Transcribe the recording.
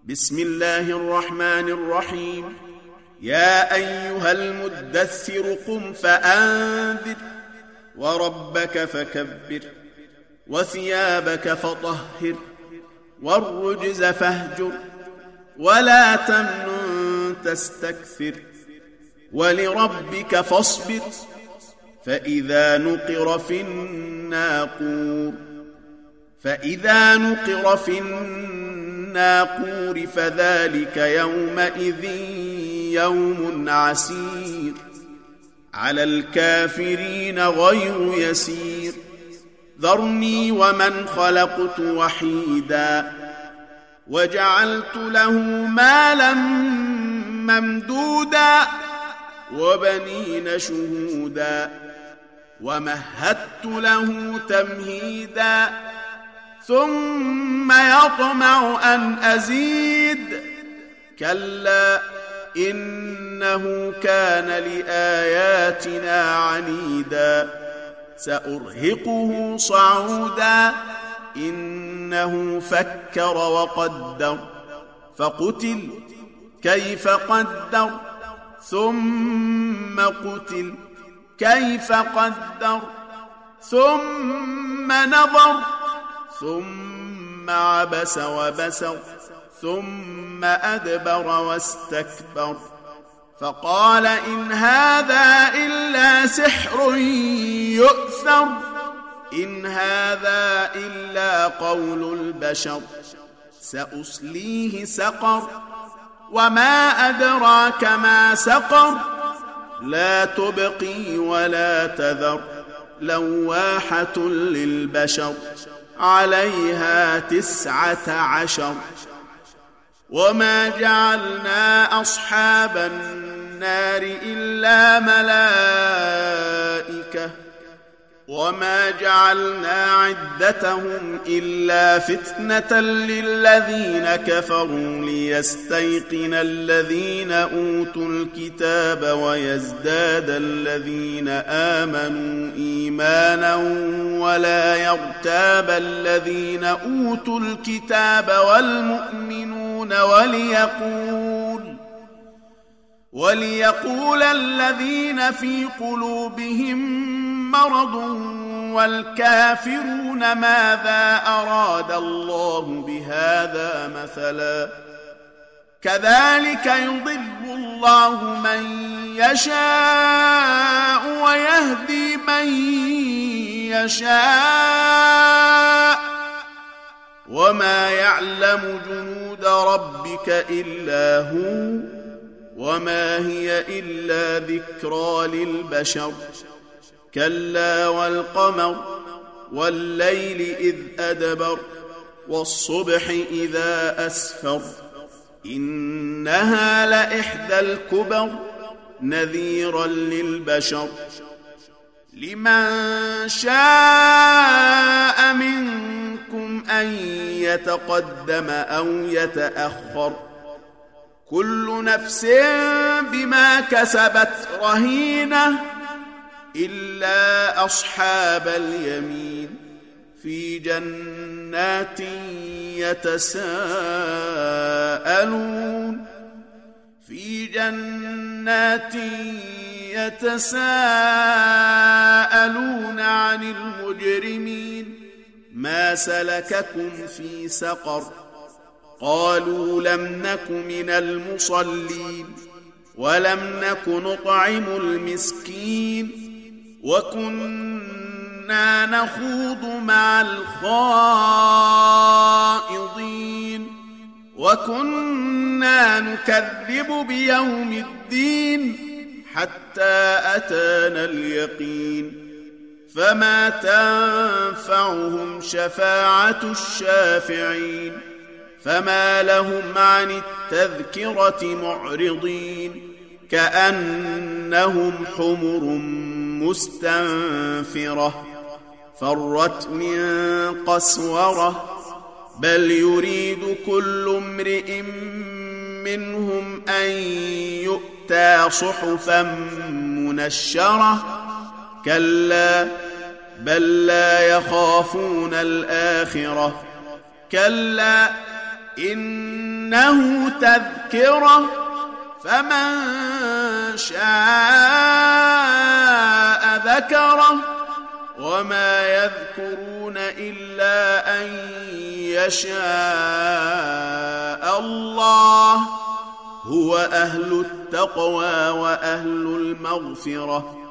بسم الله الرحمن الرحيم. يا أيها المدثر قم فأنذر وربك فكبر وثيابك فطهر والرجز فاهجر ولا تمنن تستكثر ولربك فاصبر فإذا نقر في الناقور فذلك يومئذ يوم عسير على الكافرين غير يسير. ذرني ومن خلقت وحيدا وجعلت له مالا ممدودا وبنين شهودا ومهدت له تمهيدا ثم يطمع أن أزيد كلا إنه كان لآياتنا عنيدا سأرهقه صعودا إنه فكر وقدر فقتل كيف قدر ثم قتل كيف قدر ثم نظر ثم عبس وبسر ثم أدبر واستكبر فقال إن هذا إلا سحر يؤثر إن هذا إلا قول البشر سأصليه سقر وما أدراك ما سقر لا تبقي ولا تذر لواحة للبشر عليها 19 وما جعلنا أصحاب النار إلا ملائكة وما جعلنا عدتهم إلا فتنة للذين كفروا ليستيقن الذين أوتوا الكتاب ويزداد الذين آمنوا إيمانا ولا يرتاب الذين أوتوا الكتاب والمؤمنون وليقول الذين في قلوبهم مرض والكافرون ماذا أراد الله بهذا مثلا كذلك يضل الله من يشاء ويهدي من يشاء وما يعلم جنود ربك إلا هو وما هي إلا ذكرى للبشر كلا والقمر والليل إذ أدبر والصبح إذا أسفر إنها لإحدى الكبر نذيرا للبشر لمن شاء منكم أن يتقدم أو يتأخر كل نفس بما كسبت رهينة إلا أصحاب اليمين في جنات يتساءلون عن المجرمين ما سلككم في سقر قالوا لم نك من المصلين ولم نك نطعم المسكين وكنا نخوض مع الخائضين وكنا نكذب بيوم الدين حتى أتانا اليقين فما تنفعهم شفاعة الشافعين فما لهم عن التذكرة معرضين كأنهم حمر مستنفرة فرت من قسورة بل يريد كل امرئ منهم أن يؤتى صحفا منشرة كلا بل لا يخافون الآخرة كلا إنه تذكرة فمن شاء ذكره وما يذكرون إلا أن يشاء الله هو أهل التقوى وأهل المغفرة